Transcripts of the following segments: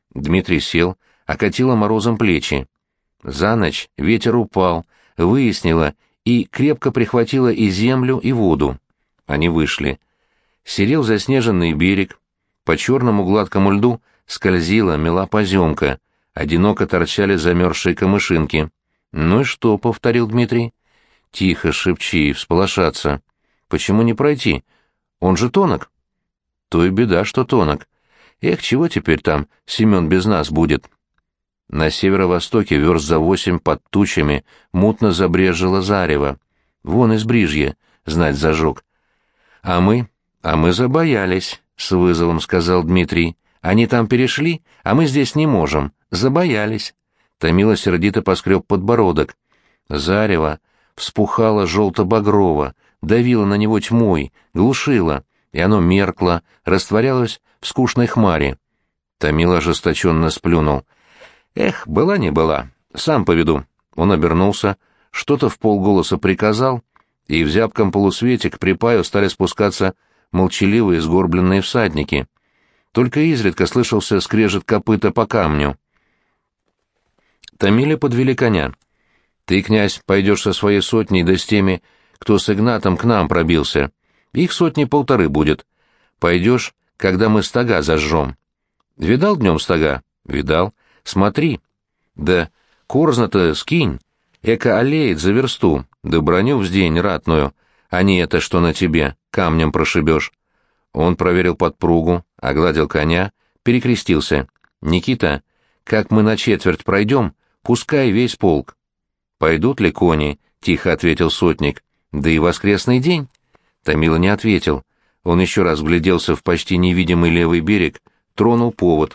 Дмитрий сел, окатило морозом плечи. За ночь ветер упал, выяснило и крепко прихватило и землю, и воду. Они вышли. Серел заснеженный берег, по черному гладкому льду скользила, мела поземка, одиноко торчали замерзшие камышинки. «Ну и что?» — повторил Дмитрий. «Тихо, шепчи, всполошаться. Почему не пройти? Он же тонок». «То и беда, что тонок. Эх, чего теперь там Семен без нас будет?» На северо-востоке верст за 8 под тучами мутно забрежило зарево. Вон из Брижья, знать зажег. А мы забоялись, — с вызовом сказал Дмитрий. Они там перешли, а мы здесь не можем. Забоялись. Томила сердито поскреб подбородок. Зарево вспухало желто-багрово, давило на него тьмой, глушило, и оно меркло, растворялось в скучной хмари. Томила ожесточенно сплюнул. «Эх, была не была. Сам поведу». Он обернулся, что-то вполголоса приказал, и в зябком полусвете к припаю стали спускаться молчаливые сгорбленные всадники. Только изредка слышался скрежет копыта по камню. Томиле подвели коня. «Ты, князь, пойдешь со своей сотней да с теми, кто с Игнатом к нам пробился. Их 100-1.5 будет. Пойдешь, когда мы стога зажжем». «Видал днем стога?» «Видал. Смотри. Да корзна-то скинь. Эко олеет за версту, да броню вздень ратную, а не это, что на тебе, камнем прошибешь». Он проверил подпругу, огладил коня, перекрестился. «Никита, как мы на четверть пройдем, пускай весь полк». «Пойдут ли кони?» — тихо ответил сотник. «Да и воскресный день». Томила не ответил. Он еще раз вгляделся в почти невидимый левый берег, тронул повод.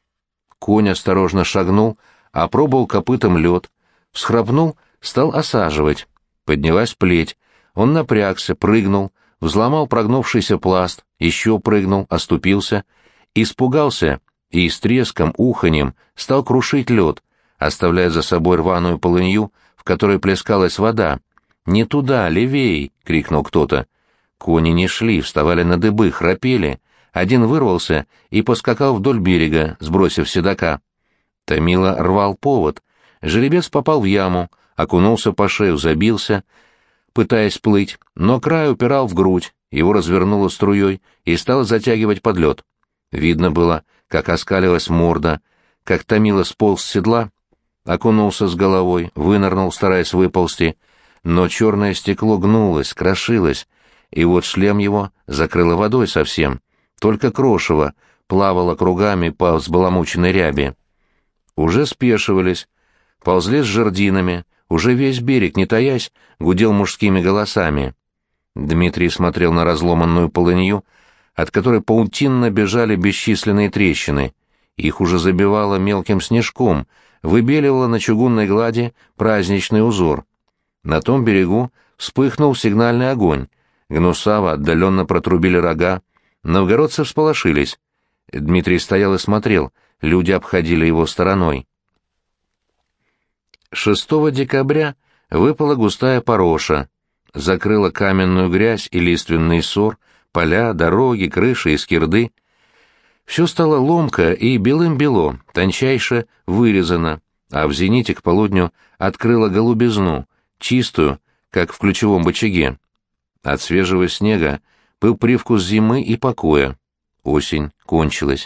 Конь осторожно шагнул, опробовал копытом лед, всхрапнул, стал осаживать. Поднялась плеть. Он напрягся, прыгнул, взломал прогнувшийся пласт, еще прыгнул, оступился, испугался и с треском, уханьем стал крушить лед, оставляя за собой рваную полынью, в которой плескалась вода. «Не туда, левей!» — крикнул кто-то. Кони не шли, вставали на дыбы, храпели. Один вырвался и поскакал вдоль берега, сбросив седока. Томила рвал повод. Жеребец попал в яму, окунулся по шею, забился, пытаясь плыть, но край упирал в грудь, его развернуло струей и стало затягивать под лед. Видно было, как оскалилась морда, как Томила сполз с седла, окунулся с головой, вынырнул, стараясь выползти, но черное стекло гнулось, крошилось, и вот шлем его закрыло водой совсем, только крошево плавало кругами по взбаламученной ряби. Уже спешивались, ползли с жердинами, уже весь берег, не таясь, гудел мужскими голосами. Дмитрий смотрел на разломанную полынью, от которой паутинно бежали бесчисленные трещины. Их уже забивало мелким снежком, выбеливало на чугунной глади праздничный узор. На том берегу вспыхнул сигнальный огонь. Гнусаво отдаленно протрубили рога. Новгородцы всполошились. Дмитрий стоял и смотрел, люди обходили его стороной. 6 декабря выпала густая пороша, закрыла каменную грязь и лиственный сор, поля, дороги, крыши и скирды. Все стало ломко и белым-бело, тончайше вырезано, а в зените к полудню открыла голубизну, чистую, как в ключевом бочаге. От свежего снега был привкус зимы и покоя. Осень кончилась.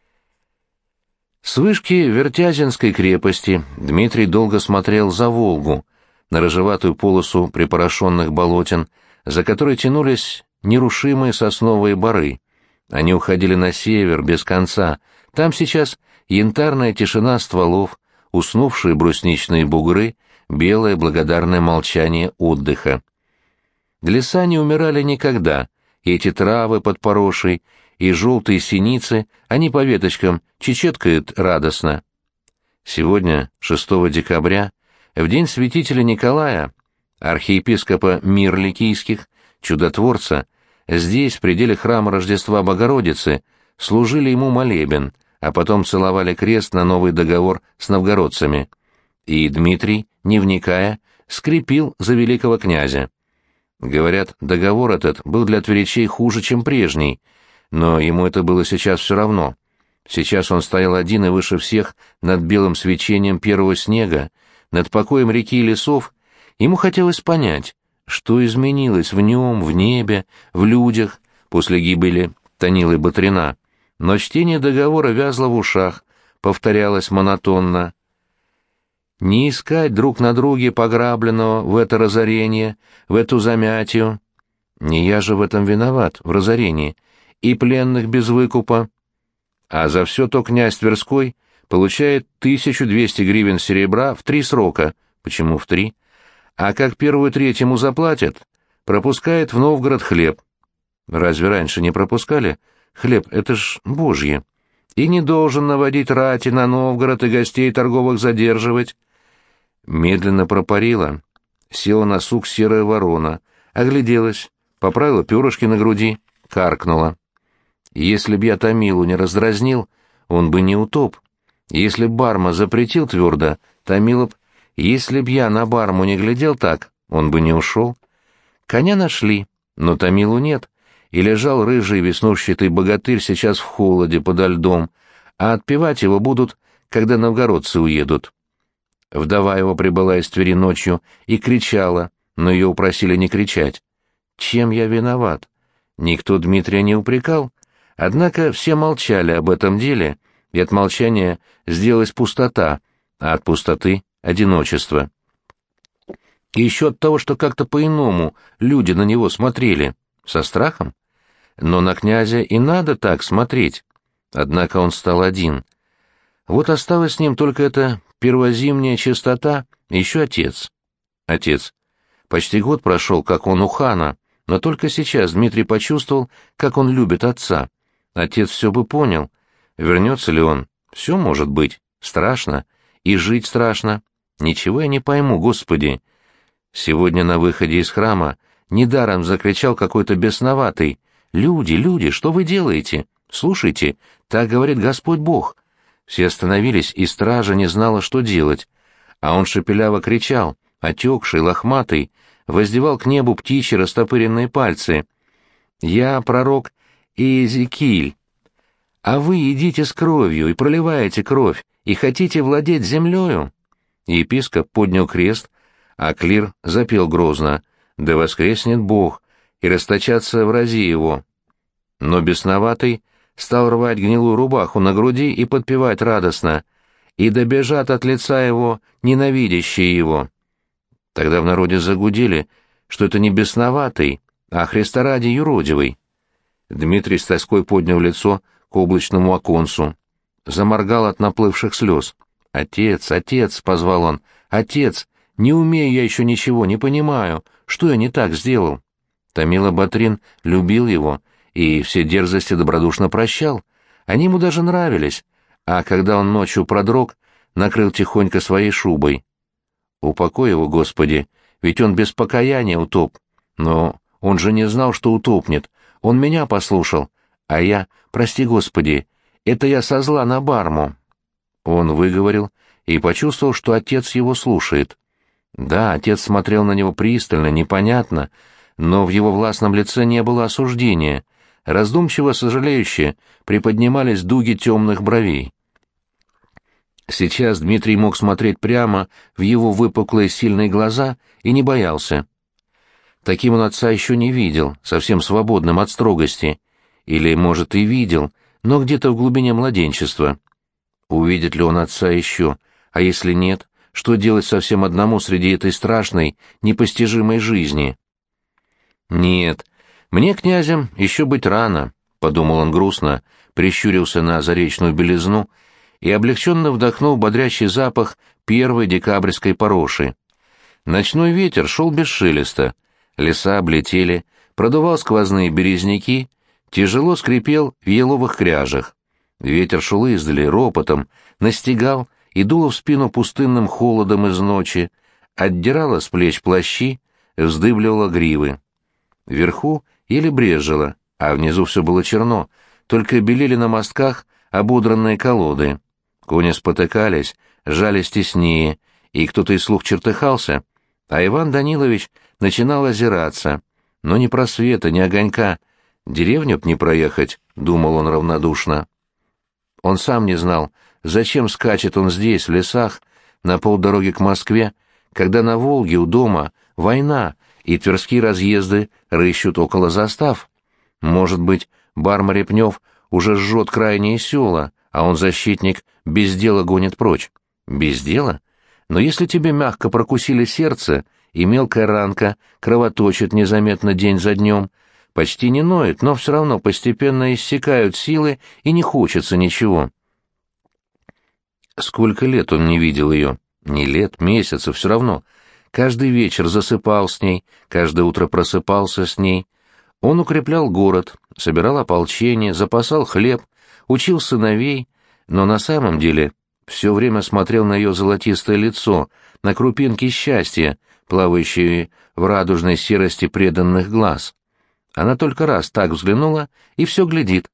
С вышки Вертязинской крепости Дмитрий долго смотрел за Волгу, на рыжеватую полосу припорошенных болотин, за которой тянулись нерушимые сосновые боры. Они уходили на север без конца. Там сейчас янтарная тишина стволов, уснувшие брусничные бугры, белое благодарное молчание отдыха. Леса не умирали никогда, и эти травы под порошей, и желтые синицы, они по веточкам чечеткают радостно. Сегодня, 6 декабря, в день святителя Николая, архиепископа мир ликийских, чудотворца, здесь, в пределе храма Рождества Богородицы, служили ему молебен, а потом целовали крест на новый договор с новгородцами. И Дмитрий, не вникая, скрепил за великого князя. Говорят, договор этот был для тверичей хуже, чем прежний, но ему это было сейчас все равно. Сейчас он стоял один и выше всех над белым свечением первого снега, над покоем реки и лесов. Ему хотелось понять, что изменилось в нем, в небе, в людях после гибели Танилы Батрина. Но чтение договора вязло в ушах, повторялось монотонно. Не искать друг на друге пограбленного в это разорение, в эту замятию. Не я же в этом виноват, в разорении, и пленных без выкупа. А за все то князь Тверской получает 1200 гривен серебра в 3 срока. Почему в 3? А как первую треть ему заплатят, пропускает в Новгород хлеб. Разве раньше не пропускали? Хлеб — это ж божье. И не должен наводить рати на Новгород и гостей торговых задерживать. Медленно пропарила, села на сук серая ворона, огляделась, поправила перышки на груди, каркнула. Если б я Томилу не раздразнил, он бы не утоп. Если б Барма запретил твердо, Томила б... Если б я на Барму не глядел так, он бы не ушел. Коня нашли, но Томилу нет, и лежал рыжий веснушчатый богатырь сейчас в холоде подо льдом, а отпевать его будут, когда новгородцы уедут. Вдова его прибыла из Твери ночью и кричала, но ее упросили не кричать. Чем я виноват? Никто Дмитрия не упрекал, однако все молчали об этом деле, и от молчания сделалась пустота, а от пустоты — одиночество. И еще от того, что как-то по-иному люди на него смотрели, со страхом. Но на князя и надо так смотреть. Однако он стал один. Вот осталась с ним только эта первозимняя чистота, и еще отец. Отец. Почти год прошел, как он у хана, но только сейчас Дмитрий почувствовал, как он любит отца. Отец все бы понял. Вернется ли он? Все может быть. Страшно. И жить страшно. Ничего я не пойму, Господи. Сегодня на выходе из храма недаром закричал какой-то бесноватый: «Люди, люди, что вы делаете? Слушайте, так говорит Господь Бог». Все остановились, и стража не знала, что делать. А он шепеляво кричал, отекший, лохматый, воздевал к небу птичьи растопыренные пальцы. «Я пророк Иезекииль, а вы идите с кровью и проливаете кровь, и хотите владеть землею?» Епископ поднял крест, а клир запел грозно: «Да воскреснет Бог, и расточатся врази его». Но бесноватый стал рвать гнилую рубаху на груди и подпевать радостно: «И добежат от лица его ненавидящие его». Тогда в народе загудели, что это не бесноватый, а Христа ради юродивый. Дмитрий с тоской поднял лицо к облачному оконцу, заморгал от наплывших слез. «Отец, отец!» — позвал он. «Отец! Не умею я еще ничего, не понимаю. Что я не так сделал?» Томила Батрин любил его и все дерзости добродушно прощал. Они ему даже нравились, а когда он ночью продрог, накрыл тихонько своей шубой. «Упокой его, Господи, ведь он без покаяния утоп. Но он же не знал, что утопнет. Он меня послушал, а я, прости, Господи, это я со зла на Барму». Он выговорил и почувствовал, что отец его слушает. Да, отец смотрел на него пристально, непонятно, но в его властном лице не было осуждения. Раздумчиво сожалеюще приподнимались дуги темных бровей. Сейчас Дмитрий мог смотреть прямо в его выпуклые сильные глаза и не боялся. Таким он отца еще не видел, совсем свободным от строгости. Или, может, и видел, но где-то в глубине младенчества. Увидит ли он отца еще? А если нет, что делать совсем одному среди этой страшной, непостижимой жизни? «Нет, мне, князем, еще быть рано», — подумал он грустно, прищурился на заречную белизну и облегченно вдохнул бодрящий запах первой декабрьской пороши. Ночной ветер шел без шелеста, леса облетели, продувал сквозные березняки, тяжело скрипел в еловых кряжах. Ветер шел издали, ропотом, настигал и дуло в спину пустынным холодом из ночи, отдирало с плеч плащи, вздыбливало гривы. Вверху еле брежило, а внизу все было черно, только белели на мостках ободранные колоды. Кони спотыкались, жались теснее, и кто-то из слуг чертыхался, а Иван Данилович начинал озираться. Но ни просвета, ни огонька. Деревню б не проехать, — думал он равнодушно. Он сам не знал, зачем скачет он здесь, в лесах, на полдороги к Москве, когда на Волге у дома война, и тверские разъезды рыщут около застав. Может быть, Барма Репнев уже жжет крайние села, а он, защитник, без дела гонит прочь. Без дела? Но если тебе мягко прокусили сердце, и мелкая ранка кровоточит незаметно день за днем, почти не ноет, но все равно постепенно иссякают силы, и не хочется ничего. Сколько лет он не видел ее? Не лет, месяцев, все равно. Каждый вечер засыпал с ней, каждое утро просыпался с ней. Он укреплял город, собирал ополчение, запасал хлеб, учил сыновей, но на самом деле все время смотрел на ее золотистое лицо, на крупинки счастья, плавающие в радужной серости преданных глаз. Она только раз так взглянула и все глядит.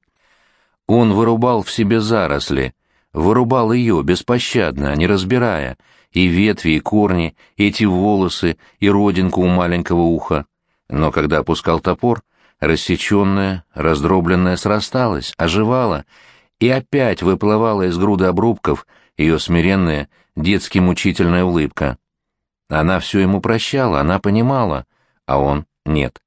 Он вырубал в себе заросли, вырубал ее беспощадно, не разбирая, и ветви, и корни, и эти волосы, и родинку у маленького уха. Но когда опускал топор, рассеченная, раздробленная срасталась, оживала, и опять выплывала из груды обрубков ее смиренная, детски мучительная улыбка. Она все ему прощала, она понимала, а он нет.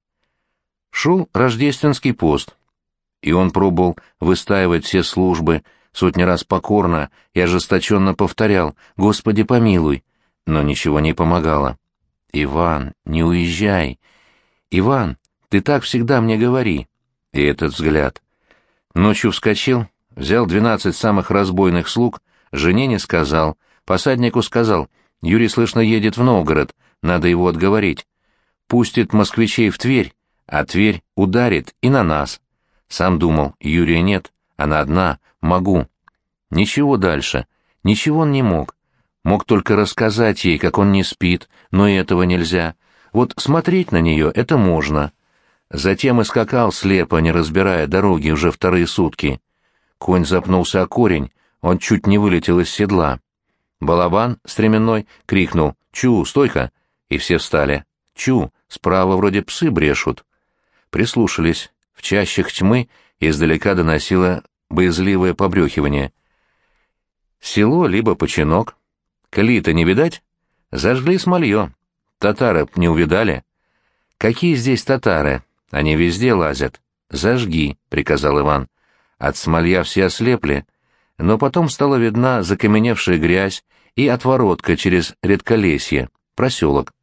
Шел рождественский пост, и он пробовал выстаивать все службы, сотни раз покорно и ожесточенно повторял «Господи, помилуй», но ничего не помогало. «Иван, не уезжай! Иван, ты так всегда мне говори!» И этот взгляд. Ночью вскочил, взял 12 самых разбойных слуг, жене не сказал, посаднику сказал: «Юрий, слышно, едет в Новгород, надо его отговорить. Пустит москвичей в Тверь, а Тверь ударит и на нас». Сам думал, Юрия нет, она одна, могу. Ничего дальше, ничего он не мог. Мог только рассказать ей, как он не спит, но и этого нельзя. Вот смотреть на нее — это можно. Затем и скакал слепо, не разбирая дороги, уже вторые сутки. Конь запнулся о корень, он чуть не вылетел из седла. Балабан стременной крикнул «Чу, стойка!» и все встали. «Чу, справа вроде псы брешут». Прислушались. В чащах тьмы издалека доносило боязливое побрехивание. Село либо починок. Коли-то не видать? Зажгли смолье. Татары не увидали? Какие здесь татары? Они везде лазят. Зажги, приказал Иван. От смолья все ослепли, но потом стала видна закаменевшая грязь и отворотка через редколесье, проселок.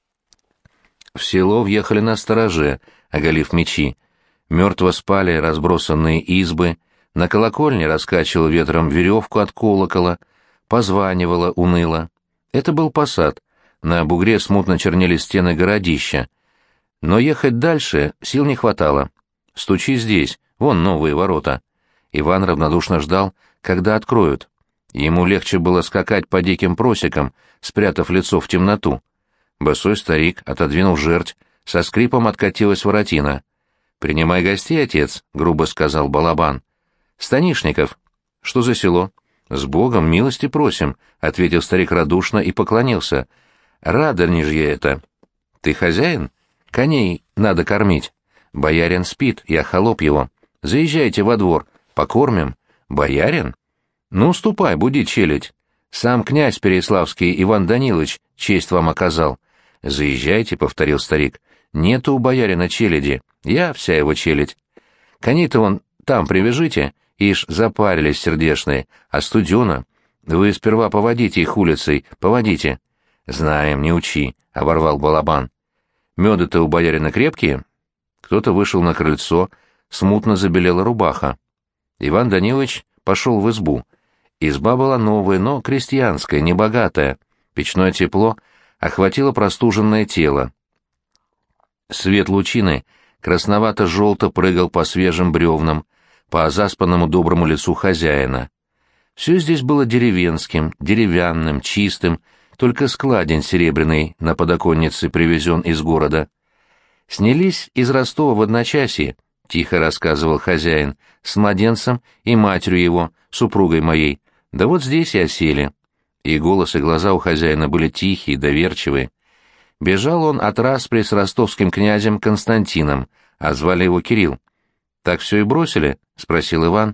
В село въехали на стороже, оголив мечи. Мертво спали разбросанные избы, на колокольне раскачивал ветром веревку от колокола, позванивало уныло. Это был посад, на бугре смутно чернели стены городища. Но ехать дальше сил не хватало. «Стучи здесь, вон новые ворота». Иван равнодушно ждал, когда откроют. Ему легче было скакать по диким просекам, спрятав лицо в темноту. Босой старик отодвинул жерть, со скрипом откатилась воротина. «Принимай гостей, отец», — грубо сказал Балабан. «Станишников». «Что за село?» «С Богом, милости просим», — ответил старик радушно и поклонился. «Радонежье это». «Ты хозяин? Коней надо кормить. Боярин спит, я холоп его. Заезжайте во двор, покормим». «Боярин?» «Ну, ступай, буди челядь. Сам князь Переяславский Иван Данилович честь вам оказал». «Заезжайте», — повторил старик. «Нету у боярина челяди, я вся его челядь. Коней-то вон там привяжите, ишь запарились сердешные, а студено. Вы сперва поводите их улицей, поводите». «Знаем, не учи», — оборвал Балабан. «Меды-то у боярина крепкие?» Кто-то вышел на крыльцо, смутно забелела рубаха. Иван Данилович пошел в избу. Изба была новая, но крестьянская, небогатая. Печное тепло охватило простуженное тело. Свет лучины красновато-желто прыгал по свежим бревнам, по заспанному доброму лицу хозяина. Все здесь было деревенским, деревянным, чистым, только складень серебряный на подоконнице привезен из города. «Снялись из Ростова в одночасье», — тихо рассказывал хозяин, — «с младенцем и матерью его, супругой моей. Да вот здесь и осели». И голос, и глаза у хозяина были тихие, доверчивые. Бежал он от распри с ростовским князем Константином, а звали его Кирилл. «Так все и бросили?» — спросил Иван,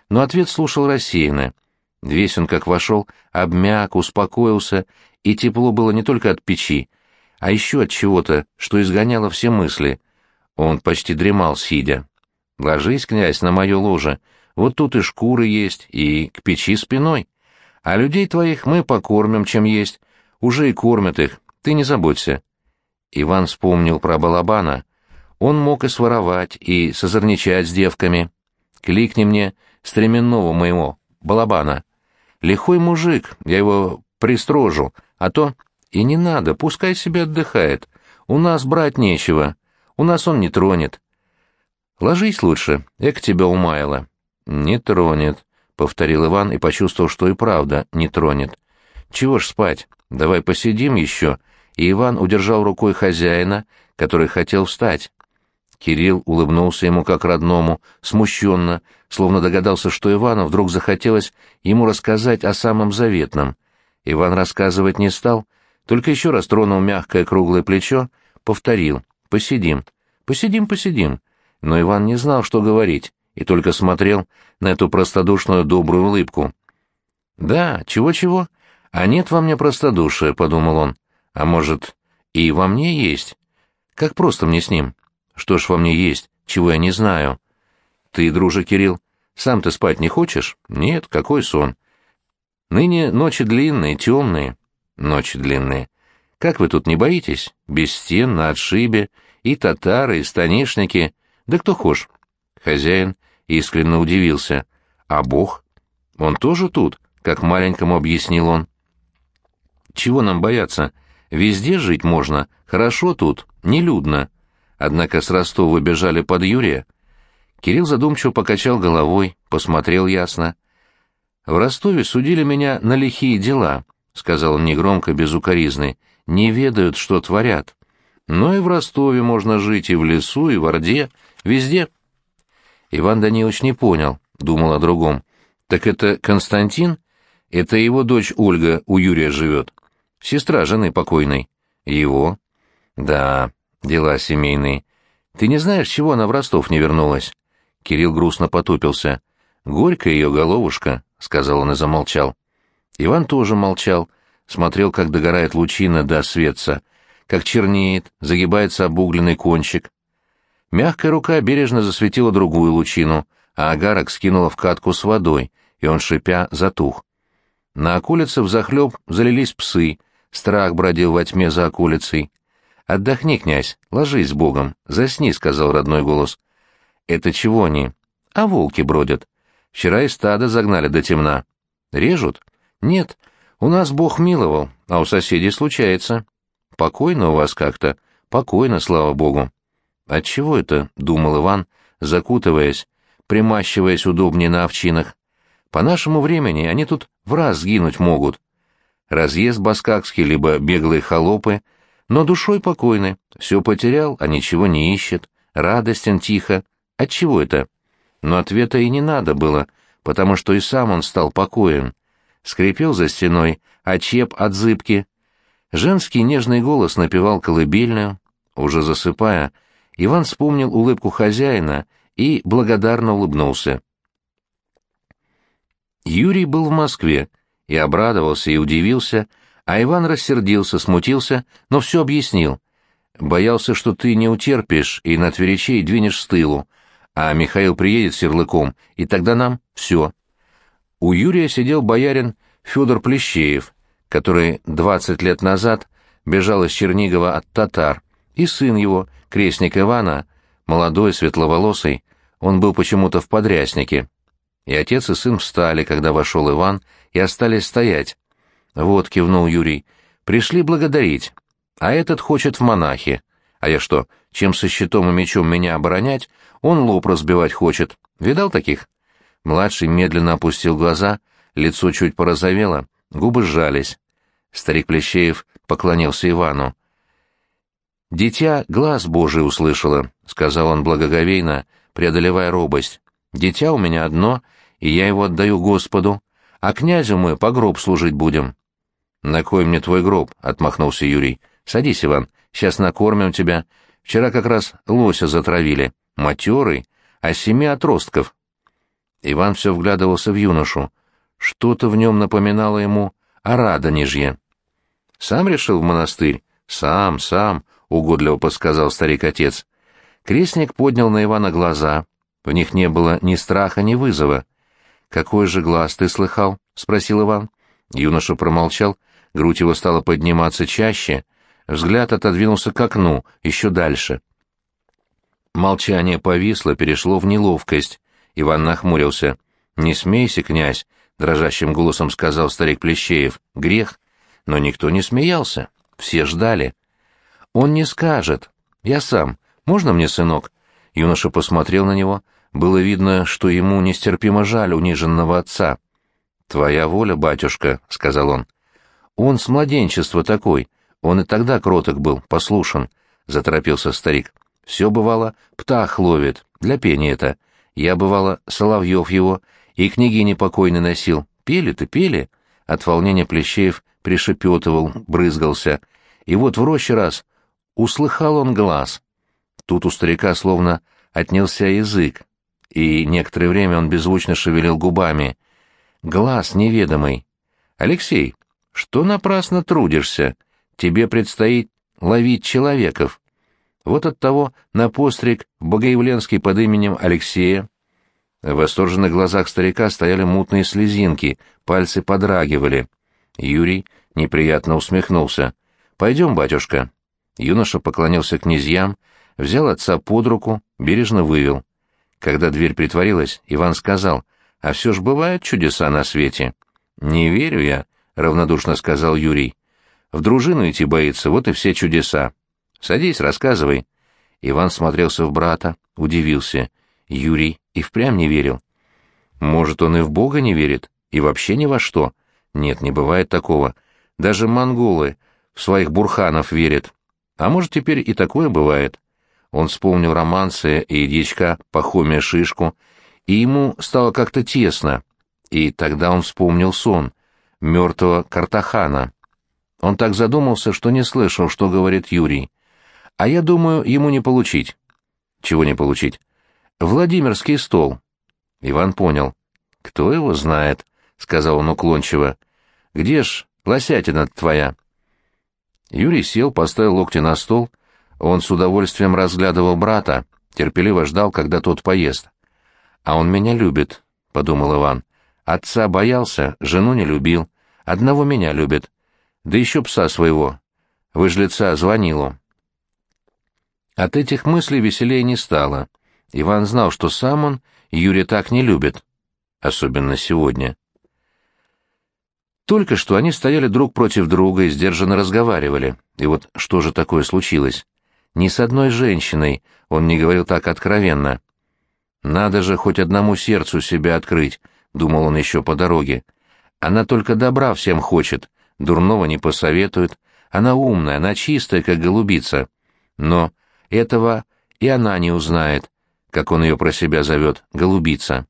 но ответ слушал рассеянно. Весь он, как вошел, обмяк, успокоился, и тепло было не только от печи, а еще от чего-то, что изгоняло все мысли. Он почти дремал, сидя. «Ложись, князь, на мое ложе, вот тут и шкуры есть, и к печи спиной. А людей твоих мы покормим, чем есть, уже и кормят их, ты не заботься». Иван вспомнил про балабана. Он мог и своровать, и созорничать с девками. «Кликни мне стременного моего, балабана. Лихой мужик, я его пристрожу, а то...» «И не надо, пускай себе отдыхает. У нас брать нечего, у нас он не тронет. Ложись лучше, эк тебя умаяло». «Не тронет», — повторил Иван и почувствовал, что и правда не тронет. «Чего ж спать? Давай посидим еще». И Иван удержал рукой хозяина, который хотел встать. Кирилл улыбнулся ему как родному, смущенно, словно догадался, что Ивану вдруг захотелось ему рассказать о самом заветном. Иван рассказывать не стал, только еще раз тронул мягкое круглое плечо, повторил: «Посидим, посидим, посидим». Но Иван не знал, что говорить, и только смотрел на эту простодушную добрую улыбку. «Да, чего-чего, а нет во мне простодушия», — подумал он. «А может, и во мне есть? Как просто мне с ним? Что ж во мне есть, чего я не знаю?» «Ты, друже Кирилл, сам ты спать не хочешь?» «Нет, какой сон? Ныне ночи длинные, темные». «Ночи длинные. Как вы тут не боитесь? Без стен, на отшибе, и татары, и станишники, да кто хошь». Хозяин искренне удивился. «А Бог? Он тоже тут?» — как маленькому объяснил он. «Чего нам бояться? Везде жить можно, хорошо тут, нелюдно». Однако с Ростова бежали под Юрия. Кирилл задумчиво покачал головой, посмотрел ясно. «В Ростове судили меня на лихие дела», — сказал он негромко, без укоризны. «Не ведают, что творят. Но и в Ростове можно жить, и в лесу, и в Орде, везде». Иван Данилович не понял, думал о другом. «Так это Константин? Это его дочь Ольга у Юрия живет. Сестра жены покойной». «Его?» «Да, дела семейные. Ты не знаешь, чего она в Ростов не вернулась?» Кирилл грустно потупился. «Горько ее головушка», — сказал он и замолчал. Иван тоже молчал, смотрел, как догорает лучина до светца, как чернеет, загибается обугленный кончик. Мягкая рука бережно засветила другую лучину, а огарок скинула в катку с водой, и он, шипя, затух. На околице взахлеб залились псы, страх бродил во тьме за околицей. «Отдохни, князь, ложись с Богом, засни», — сказал родной голос. «Это чего они?» «А волки бродят. Вчера и стадо загнали до темна». «Режут?» «Нет, у нас Бог миловал, а у соседей случается». «Покойно у вас как-то?» «Покойно, слава Богу». «Отчего это?» — думал Иван, закутываясь, примащиваясь удобнее на овчинах. «По нашему времени они тут в раз сгинуть могут. Разъезд баскакский, либо беглые холопы, но душой покойны, все потерял, а ничего не ищет, радостен тихо. Отчего это?» Но ответа и не надо было, потому что и сам он стал покоен. Скрипел за стеной, очеп от зыбки. Женский нежный голос напевал колыбельную. Уже засыпая, Иван вспомнил улыбку хозяина и благодарно улыбнулся. Юрий был в Москве, и обрадовался, и удивился, а Иван рассердился, смутился, но все объяснил. «Боялся, что ты не утерпишь и на тверичей двинешь с тылу, а Михаил приедет с ярлыком, и тогда нам все». У Юрия сидел боярин Федор Плещеев, который 20 лет назад бежал из Чернигова от татар, и сын его, крестник Ивана, молодой, светловолосый, он был почему-то в подряснике. И отец и сын встали, когда вошел Иван, и остались стоять. «Вот», — кивнул Юрий, — «пришли благодарить, а этот хочет в монахи. А я что, чем со щитом и мечом меня оборонять, он лоб разбивать хочет. Видал таких?» Младший медленно опустил глаза, лицо чуть порозовело, губы сжались. Старик Плещеев поклонился Ивану. «Дитя глаз Божий услышало», — сказал он благоговейно, преодолевая робость. «Дитя у меня одно, и я его отдаю Господу, а князю мы по гроб служить будем». «На кой мне твой гроб?» — отмахнулся Юрий. «Садись, Иван, сейчас накормим тебя. Вчера как раз лося затравили, матерый, а 7 отростков». Иван все вглядывался в юношу. Что-то в нем напоминало ему о Радонежье. «Сам решил в монастырь?» «Сам, сам», — угодливо подсказал старик-отец. Крестник поднял на Ивана глаза. В них не было ни страха, ни вызова. «Какой же глаз ты слыхал?» — спросил Иван. Юноша промолчал, грудь его стала подниматься чаще, взгляд отодвинулся к окну, еще дальше. Молчание повисло, перешло в неловкость. Иван нахмурился. «Не смейся, князь», — дрожащим голосом сказал старик Плещеев. «Грех». Но никто не смеялся. Все ждали. «Он не скажет. Я сам. Можно мне, сынок?» Юноша посмотрел на него. Было видно, что ему нестерпимо жаль униженного отца. «Твоя воля, батюшка», — сказал он. «Он с младенчества такой. Он и тогда кроток был, послушен», — заторопился старик. «Все, бывало, птах ловит. Для пения это. Я, бывало, соловьев его и книги непокойно носил. Пели-то, пели». От волнения Плещеев пришепетывал, брызгался. И вот в роще раз услыхал он глаз. Тут у старика словно отнялся язык, и некоторое время он беззвучно шевелил губами. Глаз неведомый. «Алексей, что напрасно трудишься? Тебе предстоит ловить человеков». Вот оттого на постриг в Богоявленский под именем Алексея. В восторженных глазах старика стояли мутные слезинки, пальцы подрагивали. Юрий неприятно усмехнулся. «Пойдем, батюшка». Юноша поклонился князьям, взял отца под руку, бережно вывел. Когда дверь притворилась, Иван сказал: «А все ж бывают чудеса на свете». «Не верю я», — равнодушно сказал Юрий. «В дружину идти боится, вот и все чудеса. Садись, рассказывай». Иван смотрелся в брата, удивился. Юрий и впрямь не верил. Может, он и в Бога не верит, и вообще ни во что? Нет, не бывает такого. Даже монголы в своих бурханов верят. А может, теперь и такое бывает. Он вспомнил романсы и дьячка Пахомия Шишку, и ему стало как-то тесно. И тогда он вспомнил сон мертвого Картахана. Он так задумался, что не слышал, что говорит Юрий. А я думаю, ему не получить. Чего не получить? Владимирский стол. Иван понял. Кто его знает, сказал он уклончиво. Где ж лосятина твоя? Юрий сел, поставил локти на стол. Он с удовольствием разглядывал брата, терпеливо ждал, когда тот поест. «А он меня любит», — подумал Иван. «Отца боялся, жену не любил, одного меня любит. Да еще пса своего, выжлеца Звонилу». От этих мыслей веселее не стало. Иван знал, что сам он Юрия так не любит, особенно сегодня. Только что они стояли друг против друга и сдержанно разговаривали. И вот что же такое случилось? Ни с одной женщиной он не говорил так откровенно. «Надо же хоть одному сердцу себя открыть», — думал он еще по дороге. «Она только добра всем хочет, дурного не посоветует. Она умная, она чистая, как голубица. Но этого и она не узнает, как он ее про себя зовет, голубица».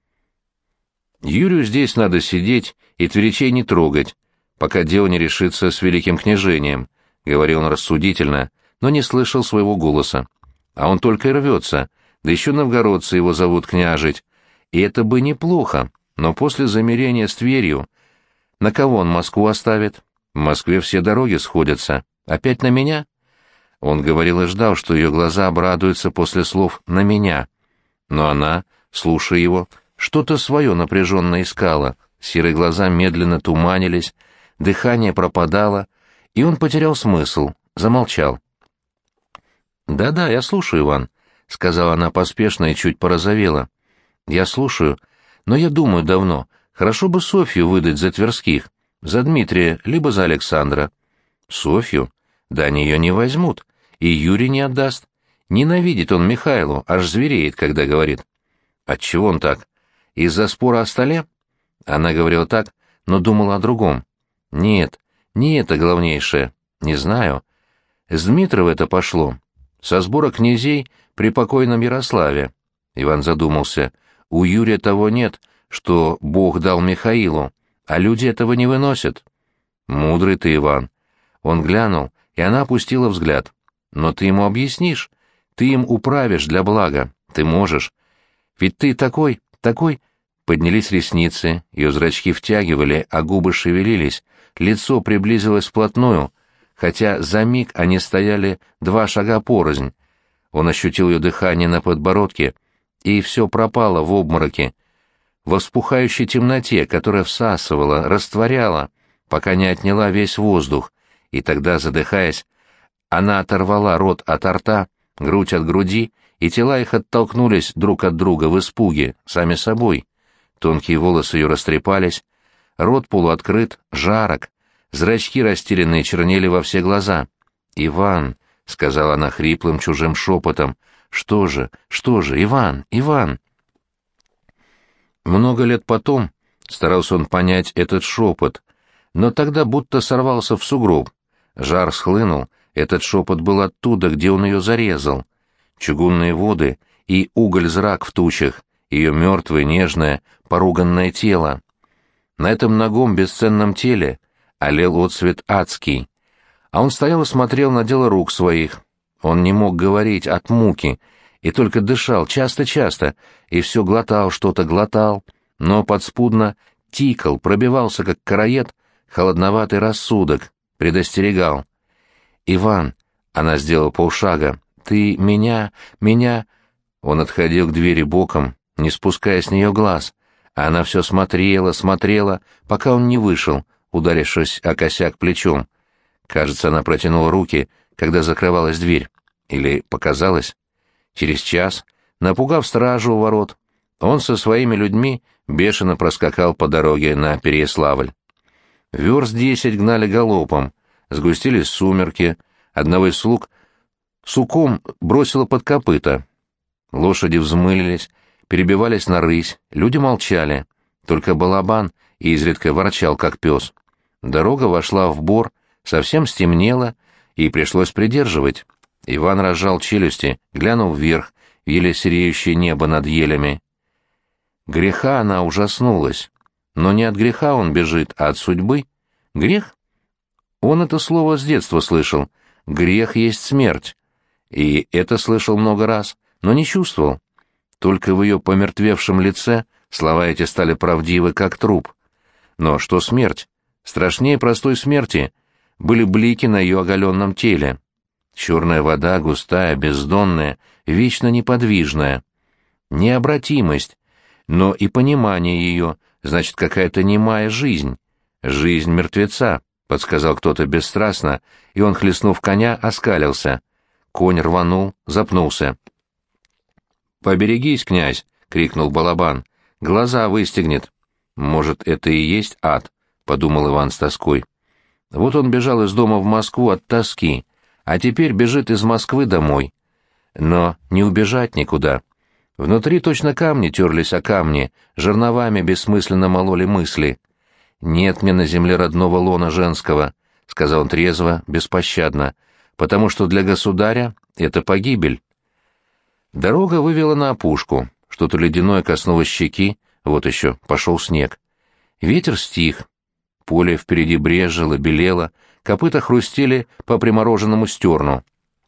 Юрию здесь надо сидеть и тверичей не трогать, пока дело не решится с великим княжением, — говорил он рассудительно, но не слышал своего голоса. А он только и рвется, да еще новгородцы его зовут княжить. И это бы неплохо, но после замирения с Тверью на кого он Москву оставит? В Москве все дороги сходятся. Опять на меня? Он говорил и ждал, что ее глаза обрадуются после слов «на меня». Но она, слушая его, что-то свое напряженно искала, серые глаза медленно туманились, дыхание пропадало, и он потерял смысл, замолчал. «Да-да, я слушаю, Иван», — сказала она поспешно и чуть порозовела. «Я слушаю, но я думаю давно, хорошо бы Софью выдать за Тверских, за Дмитрия, либо за Александра». «Софью? Да они ее не возьмут, и Юрий не отдаст. Ненавидит он Михайлу, аж звереет, когда говорит». «Отчего он так? Из-за спора о столе?» Она говорила так, но думала о другом. «Нет, не это главнейшее. Не знаю. С Дмитрова это пошло. Со сбора князей при покойном Ярославе». Иван задумался. «У Юрия того нет, что Бог дал Михаилу, а люди этого не выносят». «Мудрый ты, Иван». Он глянул, и она опустила взгляд. «Но ты ему объяснишь. Ты им управишь для блага. Ты можешь. Ведь ты такой, Поднялись ресницы, ее зрачки втягивали, а губы шевелились, лицо приблизилось вплотную, хотя за миг они стояли 2 шага порознь. Он ощутил ее дыхание на подбородке, и все пропало в обмороке, во вспухающей темноте, которая всасывала, растворяла, пока не отняла весь воздух, и тогда, задыхаясь, она оторвала рот от рта, грудь от груди, и тела их оттолкнулись друг от друга в испуге, сами собой. Тонкие волосы ее растрепались, рот полуоткрыт, жарок, зрачки растерянные чернели во все глаза. «Иван», — сказала она хриплым чужим шепотом, — что же, Иван, Иван?» Много лет потом старался он понять этот шепот, но тогда будто сорвался в сугроб. Жар схлынул, этот шепот был оттуда, где он ее зарезал. Чугунные воды и уголь-зрак в тучах, ее мертвое, нежное, поруганное тело. На этом нагом бесценном теле олел отсвет адский. А он стоял и смотрел на дело рук своих. Он не мог говорить от муки, и только дышал часто-часто, и все глотал что-то, глотал, но подспудно тикал, пробивался, как короед, холодноватый рассудок, предостерегал. «Иван», — она сделала полшага, — «ты меня...» Он отходил к двери боком, не спуская с нее глаз, а она все смотрела, пока он не вышел, ударившись о косяк плечом. Кажется, она протянула руки, когда закрывалась дверь. Или показалось? Через час, напугав стражу у ворот, он со своими людьми бешено проскакал по дороге на Переяславль. Верст 10 гнали галопом, сгустились сумерки, одного из слуг суком бросило под копыта. Лошади взмылились, перебивались на рысь, люди молчали, только балабан изредка ворчал, как пес. Дорога вошла в бор, совсем стемнело, и пришлось придерживать. Иван разжал челюсти, глянул вверх, в еле сереющее небо над елями. Греха она ужаснулась. Но не от греха он бежит, а от судьбы. Грех? Он это слово с детства слышал. Грех есть смерть. И это слышал много раз, но не чувствовал. Только в ее помертвевшем лице слова эти стали правдивы, как труп. Но что смерть? Страшнее простой смерти были блики на ее оголенном теле. Черная вода, густая, бездонная, вечно неподвижная. Необратимость, но и понимание ее, значит, какая-то немая жизнь. Жизнь мертвеца, подсказал кто-то бесстрастно, и он, хлестнув коня, оскалился. Конь рванул, запнулся. «Поберегись, князь!» — крикнул балабан. «Глаза выстегнет!» «Может, это и есть ад?» — подумал Иван с тоской. Вот он бежал из дома в Москву от тоски, а теперь бежит из Москвы домой. Но не убежать никуда. Внутри точно камни терлись о камни, жерновами бессмысленно мололи мысли. «Нет мне на земле родного лона женского», — сказал он трезво, беспощадно, «потому что для государя это погибель». Дорога вывела на опушку, что-то ледяное коснулось щеки, вот еще пошел снег. Ветер стих, поле впереди брежило, белело, копыта хрустели по примороженному стерну.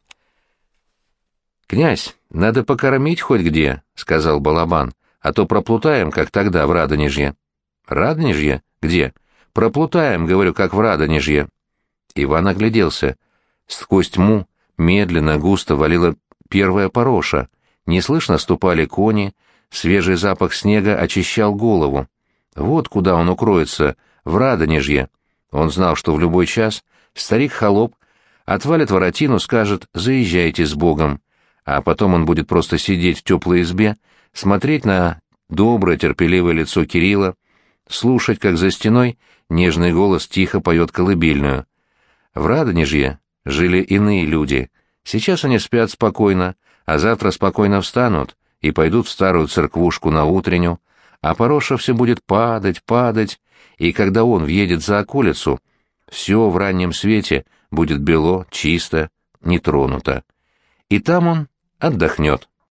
«Князь, надо покормить хоть где», — сказал балабан, — «а то проплутаем, как тогда в Радонежье». «Радонежье? Где?» «Проплутаем, говорю, как в Радонежье». Иван огляделся. Сквозь тьму медленно, густо валила первая пороша. Неслышно ступали кони, свежий запах снега очищал голову. Вот куда он укроется, в Радонежье. Он знал, что в любой час старик-холоп отвалит воротину, скажет «заезжайте с Богом», а потом он будет просто сидеть в теплой избе, смотреть на доброе, терпеливое лицо Кирилла, слушать, как за стеной нежный голос тихо поет колыбельную. В Радонежье жили иные люди. Сейчас они спят спокойно, а завтра спокойно встанут и пойдут в старую церквушку на утренню, а пороша все будет падать, и когда он въедет за околицу, все в раннем свете будет бело, чисто, нетронуто. И там он отдохнет.